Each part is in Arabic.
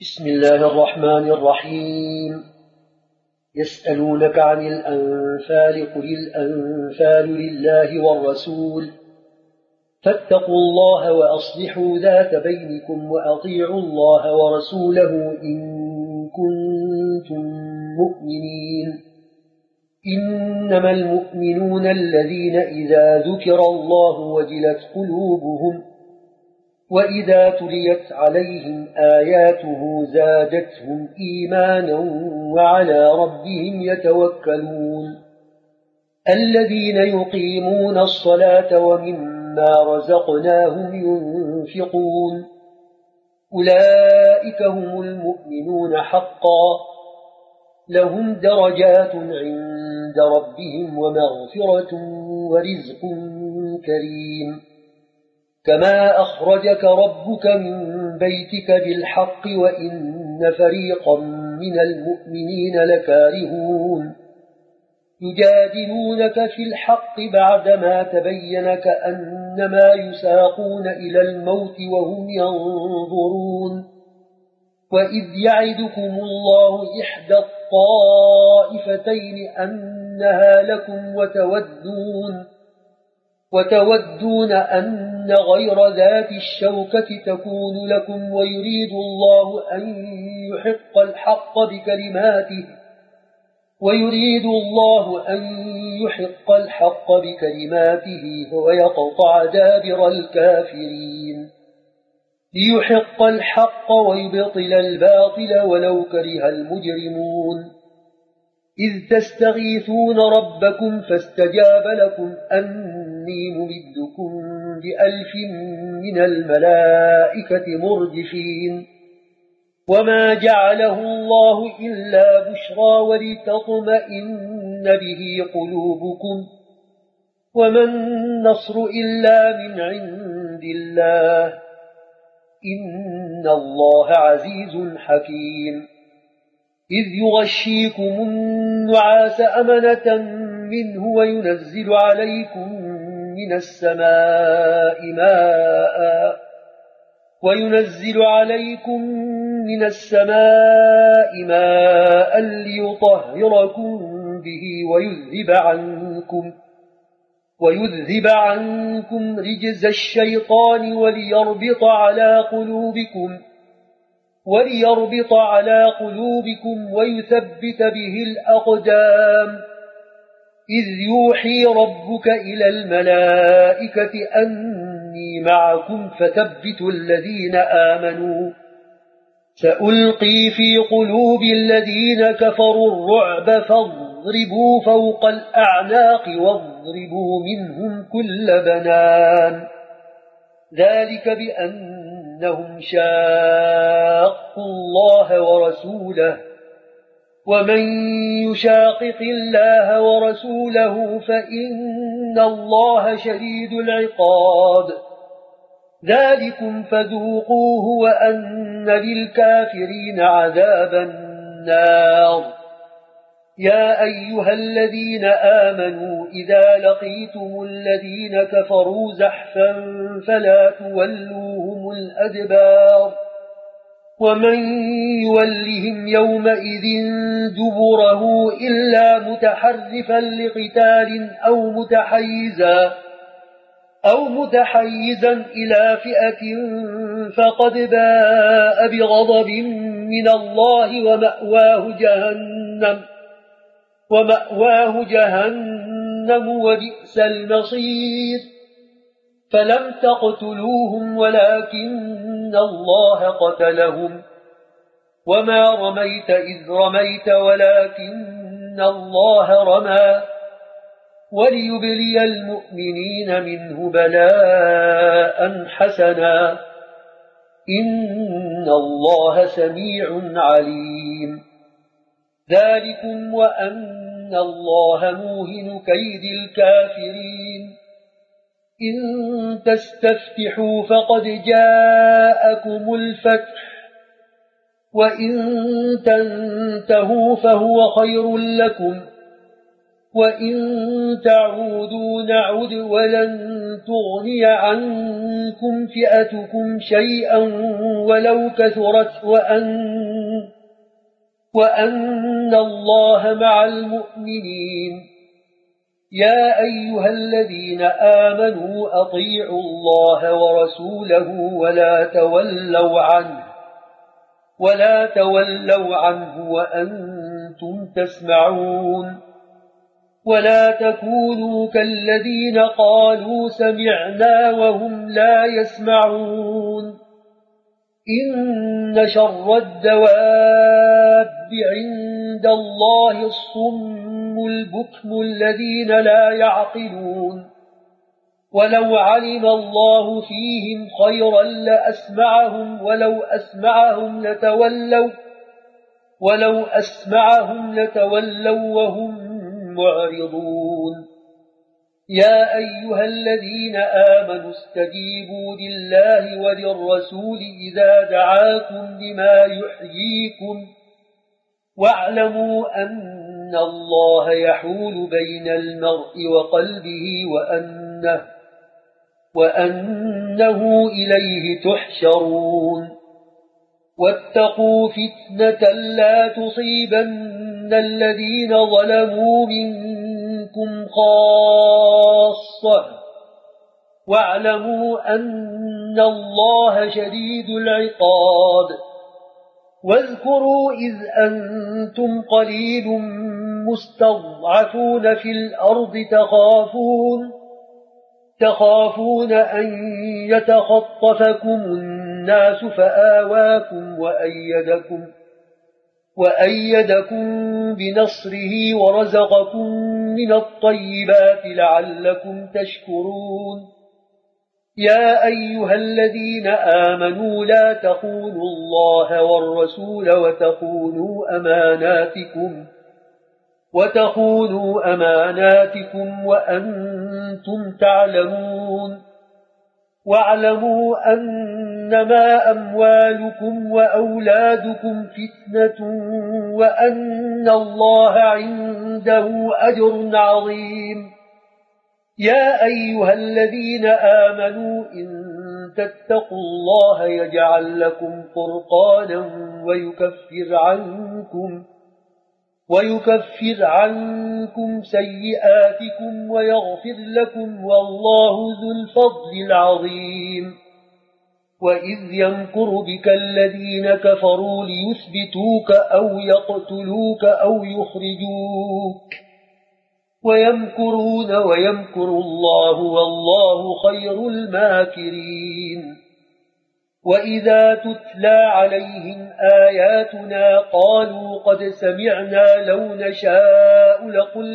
بسم الله الرحمن الرحيم. يسألونك عن الأنفال قل الأنفال لله والرسول فاتقوا الله وأصلحوا ذات بينكم وأطيعوا الله ورسوله إن كنتم مؤمنين. إنما المؤمنون الذين إذا ذكر الله وجلت قلوبهم وإذا تليت عليهم آياته زادتهم إيمانا وعلى ربهم يتوكلون. الذين يقيمون الصلاة ومما رزقناهم ينفقون أولئك هم المؤمنون حقا لهم درجات عند ربهم ومغفرة ورزق كريم. كما أخرجك ربك من بيتك بالحق وإن فريقا من المؤمنين لكارهون يجادلونك في الحق بعدما تبين كأنما يساقون إلى الموت وهم ينظرون. وإذ يعدكم الله إحدى الطائفتين أنها لكم وتودون أن غير ذات الشوكة تكون لكم ويريد الله أن يحق الحق بكلماته ويقطع دابر الكافرين. ليحق الحق ويبطل الباطل ولو كره المجرمون. إذ تستغيثون ربكم فاستجاب لكم أني ممدكم ب1000 من الملائكة مردفين. وما جعله الله إلا بشرى ولتطمئن به قلوبكم وما النصر إلا من عند الله إن الله عزيز حكيم. إذ يغشيكم النعاس أمنة منه وينزل عليكم من السماء ماء ليطهركم به ويذهب عنكم رجز الشيطان وليربط على قلوبكم ويثبت به الأقدام. إذ يوحي ربك إلى الملائكة أني معكم فثبتوا الذين آمنوا. سألقي في قلوب الذين كفروا الرعب فاضربوا فوق الأعناق واضربوا منهم كل بنان. ذلك بأنهم شاقوا الله ورسوله ومن يشاقق الله ورسوله فإن الله شديد العقاب. ذلكم فذوقوه وأن للكافرين عذاب النار. يا أيها الذين آمنوا إذا لقيتم الذين كفروا زحفا فلا تولوهم الأدبار. ومن يولهم يومئذ دبره إلا متحرفا لقتال أو متحيزا إلى فئة فقد باء بغضب من الله ومأواه جهنم وبئس المصير. فلم تقتلوهم ولكن الله قتلهم وما رميت إذ رميت ولكن الله رمى وليبلي المؤمنين منه بلاء حسنا إن الله سميع عليم. ذلكم وأن الله موهن كيد الكافرين. إن تستفتحوا فقد جاءكم الفتح وإن تنتهوا فهو خير لكم وإن تعودوا نعد ولن تغني عنكم فئتكم شيئا ولو كثرت وأن الله مع المؤمنين. يا أيها الذين آمنوا أطيعوا الله ورسوله ولا تولوا عنه وأنتم تسمعون. ولا تكونوا كالذين قالوا سمعنا وهم لا يسمعون. إن شر الدواب عند الله الصم البكم الذين لا يعقلون. ولو علم الله فيهم خيرا لأسمعهم ولو أسمعهم لتولوا وهم معرضون. يا أيها الذين آمنوا استجيبوا لله وللرسول إذا دعاكم لما يحييكم واعلموا أن الله يحول بين المرء وقلبه وأنه إليه تحشرون. واتقوا فتنة لا تصيبن الذين ظلموا منكم خاصة واعلموا أن الله شديد العقاب. واذكروا إذ أنتم قليل مستضعفون في الأرض تخافون أن يتخطفكم الناس فآواكم وأيدكم بنصره ورزقكم من الطيبات لعلكم تشكرون. يا أيها الذين آمنوا لا تخونوا الله والرسول وتخونوا أماناتكم وأنتم تعلمون. واعلموا أنما أموالكم وأولادكم فتنة وأن الله عنده أجر عظيم. يا أيها الذين آمنوا إن تتقوا الله يجعل لكم فرقانا ويكفر عنكم سيئاتكم ويغفر لكم والله ذو الفضل العظيم. وإذ يمكر بك الذين كفروا ليثبتوك أو يقتلوك أو يخرجوك ويمكرون ويمكر الله والله خير الماكرين. وإذا تتلى عليهم آياتنا قالوا قد سمعنا لو نشاء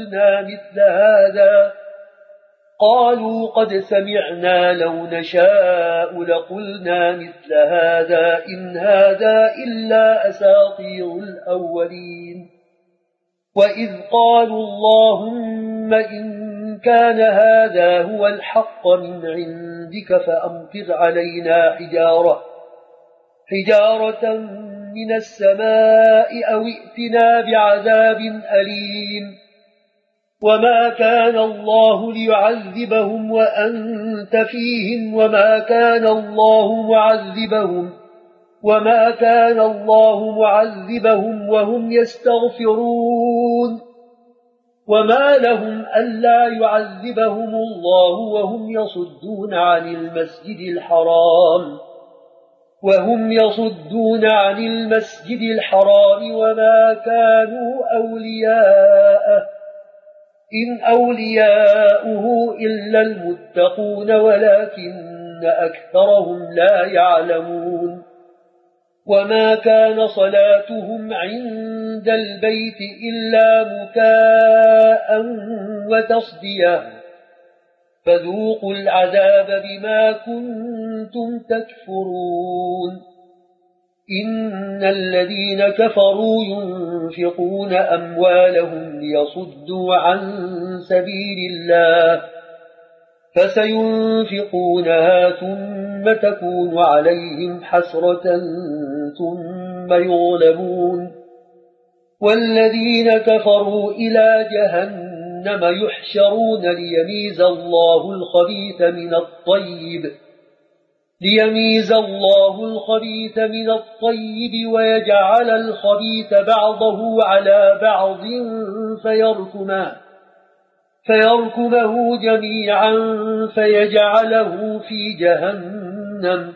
لقلنا مثل هذا إن هذا إلا أساطير الأولين. وإذ قالوا اللهم إن كان هذا هو الحق من عندك فأمطر علينا حجارة من السماء أو ائتنا بعذاب أليم. وما كان الله ليعذبهم وأنت فيهم وما كان الله معذبهم وهم يستغفرون. وما لهم ألا يعذبهم الله وهم يصدون عن المسجد الحرام وما كانوا أولياءه إن أولياؤه إلا المتقون ولكن أكثرهم لا يعلمون. وما كان صلاتهم عند البيت إلا مكاء وتصدية فذوقوا العذاب بما كنتم تكفرون. إن الذين كفروا ينفقون أموالهم ليصدوا عن سبيل الله فسينفقونها ثم تكون عليهم حسرة ثم يغلبون والذين كفروا إلى جهنم جهنم يحشرون ليميز الله الخبيث من الطيب ويجعل الخبيث بعضه على بعض فيركمه جميعا فيجعله في جهنم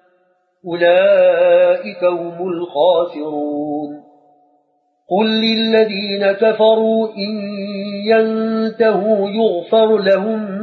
أولئك هم الخاسرون قل للذين كفروا إن ينتهوا يغفر لهم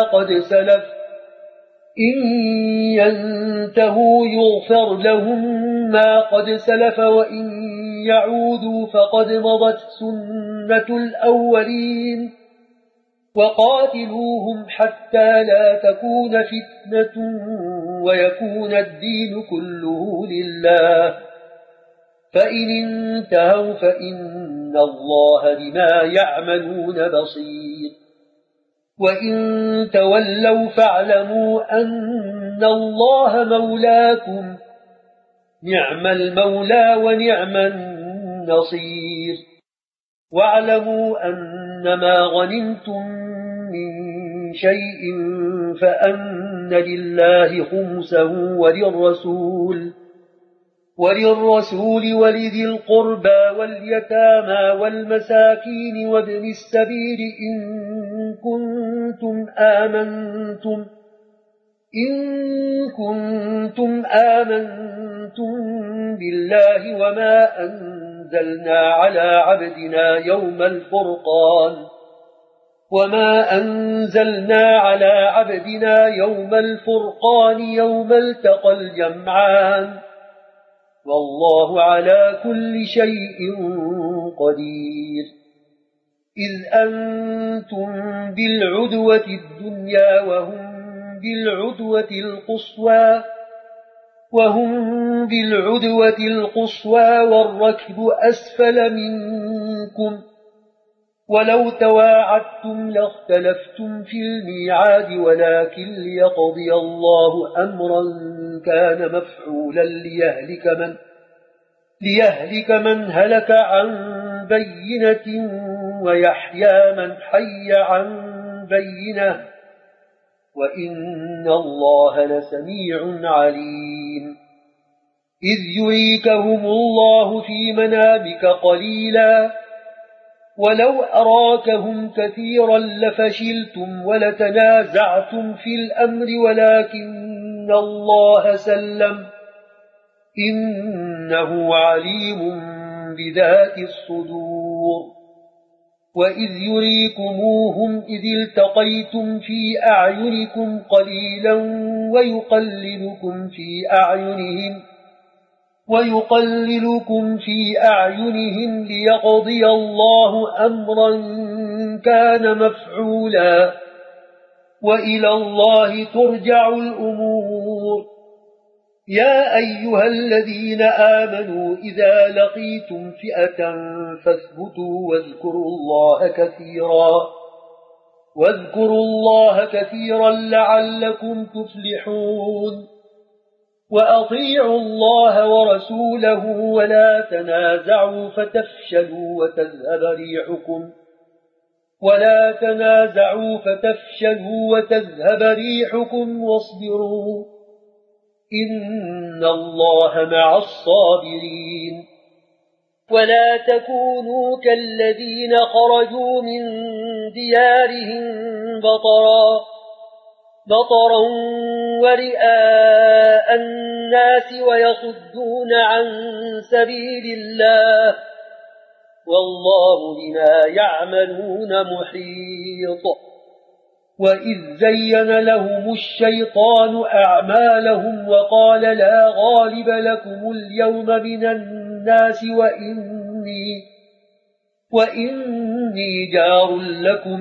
ما قد سلف وإن يعودوا فقد مضت سنة الأولين وقاتلوهم حتى لا تكون فتنة ويكون الدين كله لله فإن انتهوا فإن الله بما يعملون بصير وإن تولوا فاعلموا أن الله مولاكم نعم المولى ونعم النصير واعلموا أنما غنمتم من شيء فأن لله خمسه وللرسول ولذي القربى واليتامى والمساكين وابن السبيل إن كنتم آمنتم بالله وما أنزلنا على عبدنا يوم الفرقان يوم التقى الجمعان والله على كل شيء قدير إذ أنتم بالعدوة الدنيا وهم بالعدوة القصوى والركب أسفل منكم ولو تواعدتم لاختلفتم في الميعاد ولكن ليقضي الله أمرا كان مفعولا ليهلك من هلك عن بينة ويحيى من حي عن بينة وإن الله لسميع عليم إذ يريكهم الله في منامك قليلا ولو أراكهم كثيرا لفشلتم ولتنازعتم في الأمر ولكن الله سلم إنه عليم بذات الصدور وإذ يريكموهم إذ التقيتم في أعينكم قليلا ويقللكم في أعينهم ليقضي الله أمرا كان مفعولا وإلى الله ترجع الأمور يا أيها الذين آمنوا إذا لقيتم فئة فاثبتوا واذكروا الله كثيرا لعلكم تفلحون وأطيعوا الله ورسوله ولا تنازعوا فتفشلوا وتذهب ريحكم واصبروا إن الله مع الصابرين ولا تكونوا كالذين خرجوا من ديارهم بطرا ورئاء الناس ويصدون عن سبيل الله والله بما يعملون محيط وإذ زين لهم الشيطان أعمالهم وقال لا غالب لكم اليوم من الناس وإني جار لكم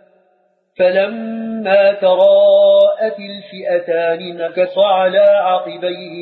فلما تراءت الفئتان نكص على عقبيه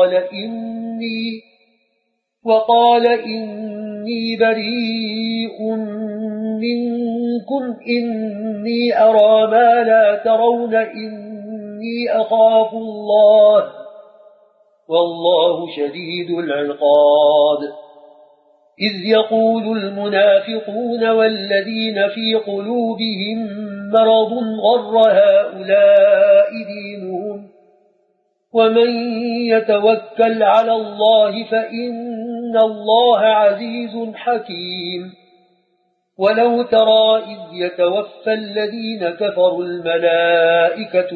وقال إني بريء منكم إني أرى ما لا ترون إني أخاف الله والله شديد العقاب إذ يقول المنافقون والذين في قلوبهم مرض غر هؤلاء دينهم ومن يتوكل على الله فإن الله عزيز حكيم ولو ترى إذ يتوفى الذين كفروا الملائكة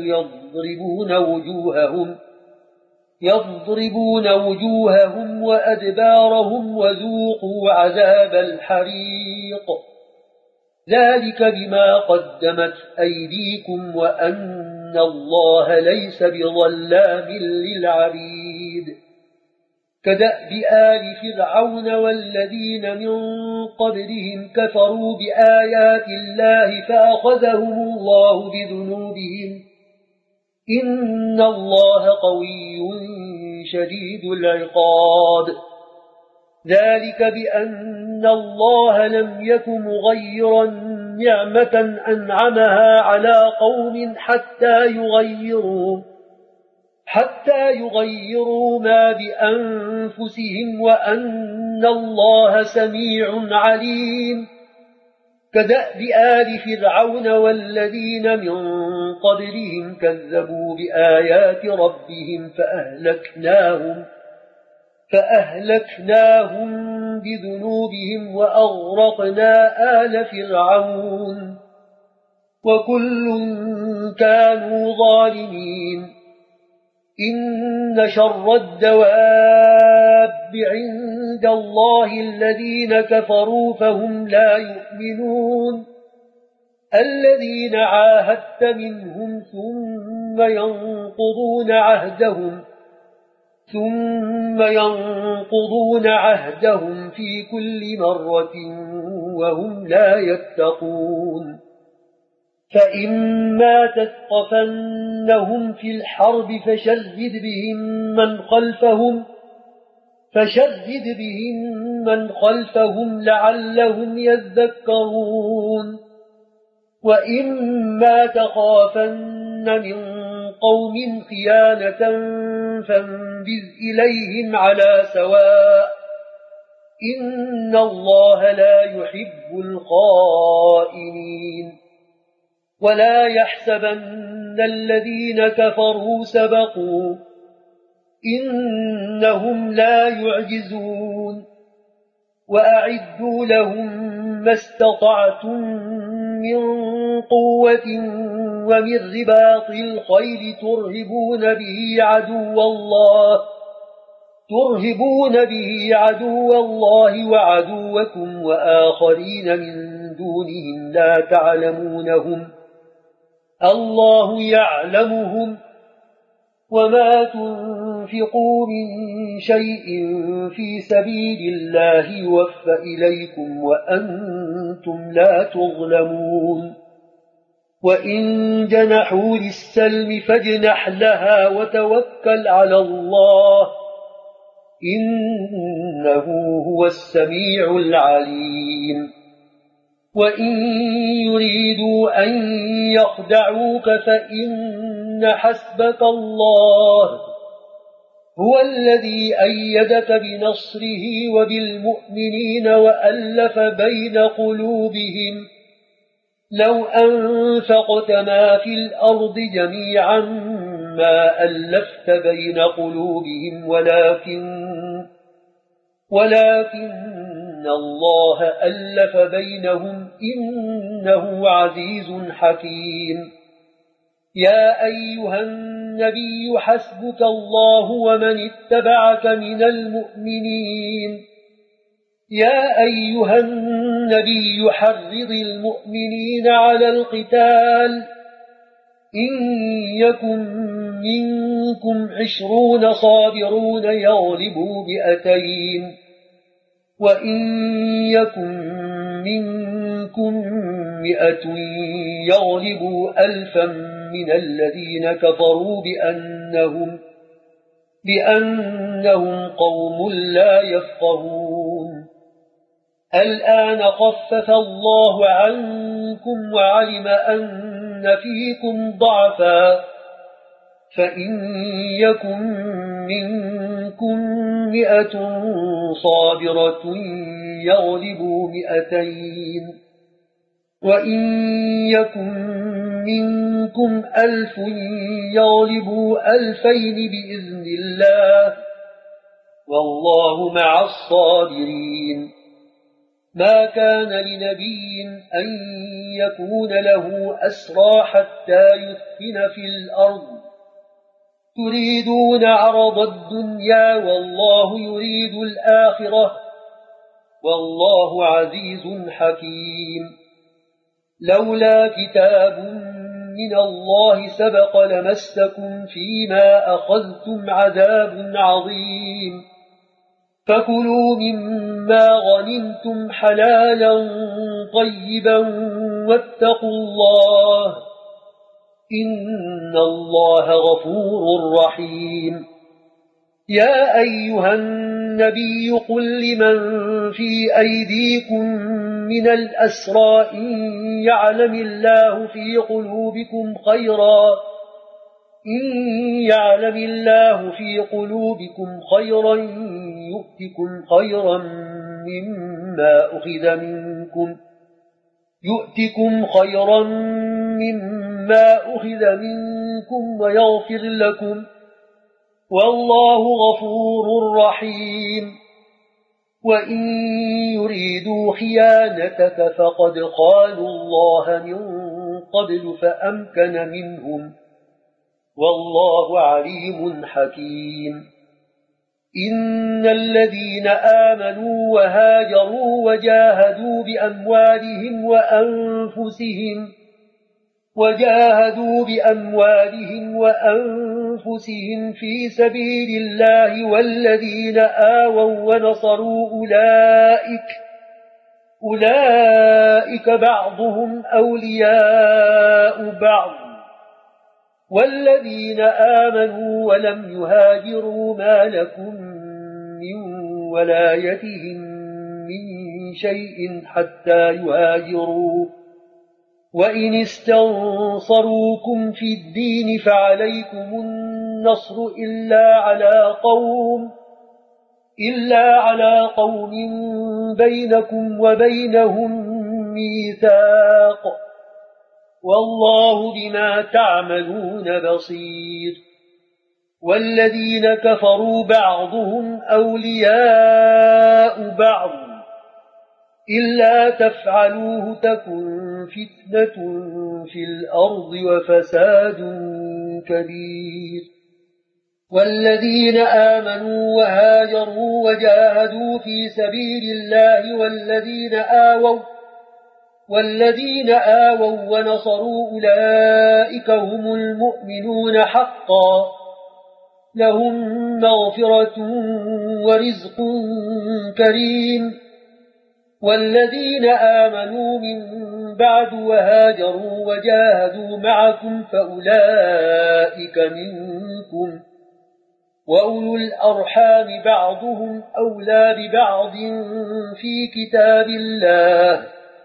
يضربون وجوههم وأدبارهم وذوقوا عذاب الحريق ذلك بما قدمت أيديكم وأن الله ليس بظلام للعبيد كدأب آل فرعون والذين من قبلهم كفروا بآيات الله فأخذهم الله بذنوبهم إن الله قوي شديد العقاب ذلك بأن الله لم يك مغيرا نعمة أنعمها على قوم حتى يغيروا ما بأنفسهم وأن الله سميع عليم كدأب آل فرعون والذين من قبلهم كذبوا بآيات ربهم فأهلكناهم بذنوبهم وأغرقنا آل فرعون وكل كانوا ظالمين إن شر الدواب عند الله الذين كفروا فهم لا يؤمنون الذين عاهدت منهم ثم ينقضون عهدهم في كل مرة وهم لا يتقون فإما تثقفنهم في الحرب فشرد بهم من خلفهم لعلهم يذكرون وإما تخافن من قوم خيانة فانبذ إليهم على سواء إن الله لا يحب الخائنين ولا يحسبن الذين كفروا سبقوا إنهم لا يعجزون وأعدوا لهم ما استطعتم من قوة ومن رباط الخيل ترهبون به عدو الله وعدوكم وآخرين من دونهم لا تعلمونهم الله يعلمهم وما تنفقوا من شيء في سبيل الله يوفى إليكم وأنتم لا تظلمون وإن جنحوا للسلم فاجنح لها وتوكل على الله إنه هو السميع العليم وإن يريدوا أن يخدعوك فإن حسبك الله هو الذي أيدك بنصره وبالمؤمنين وألف بين قلوبهم لو أنفقت ما في الأرض جميعا ما ألفت بين قلوبهم ولكن الله ألف بينهم إنه عزيز حكيم يا أيها النبي حسبك الله ومن اتبعك من المؤمنين يا أيها النبي حرض المؤمنين على القتال إن يكن منكم 20 صابرون يغلبوا 200 وإن يكن منكم 100 يغلبوا 1000 من الذين كفروا بأنهم قوم لا يفقهون الآن خفف الله عنكم وعلم أن فيكم ضعفا فإن يكن منكم 100 صابرة يغلبوا 200 وإن يكن منكم 1000 يغلبوا 2000 بإذن الله والله مع الصابرين. ما كان لنبي أن يكون له أسرى حتى يثخن في الأرض تريدون عرض الدنيا والله يريد الآخرة والله عزيز حكيم. لولا كتاب من الله سبق لمسكم فيما أخذتم عذاب عظيم. فكلوا مما غنمتم حلالا طيبا واتقوا الله إن الله غفور رحيم. يا أيها النبي قل لمن في أيديكم من الأسرى إن يعلم الله في قلوبكم خيرا يؤتكم خيرا مما أخذ منكم ويغفر لكم والله غفور رحيم. وإن يريدوا خيانتك فقد خانوا الله من قبل فأمكن منهم والله عليم حكيم. إن الذين آمنوا وهاجروا وجاهدوا بأموالهم وأنفسهم في سبيل الله والذين آووا ونصروا أولئك بعضهم أولياء بعض والذين آمنوا ولم يهاجروا ما لكم من ولايتهم من شيء حتى يهاجروا وإن استنصروكم في الدين فعليكم النصر إلا على قوم بينكم وبينهم ميثاق والله بما تعملون بصير. والذين كفروا بعضهم أولياء بعض إلا تفعلوه تكن فتنة في الأرض وفساد كبير. والذين آمنوا وهاجروا وجاهدوا في سبيل الله والذين آووا ونصروا أولئك هم المؤمنون حقا لهم مغفرة ورزق كريم. والذين آمنوا من بعد وهاجروا وجاهدوا معكم فأولئك منكم وأولو الأرحام بعضهم أولى ببعض في كتاب الله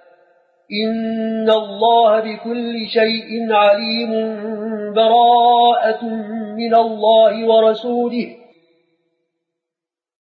إن الله بكل شيء عليم. براءة من الله ورسوله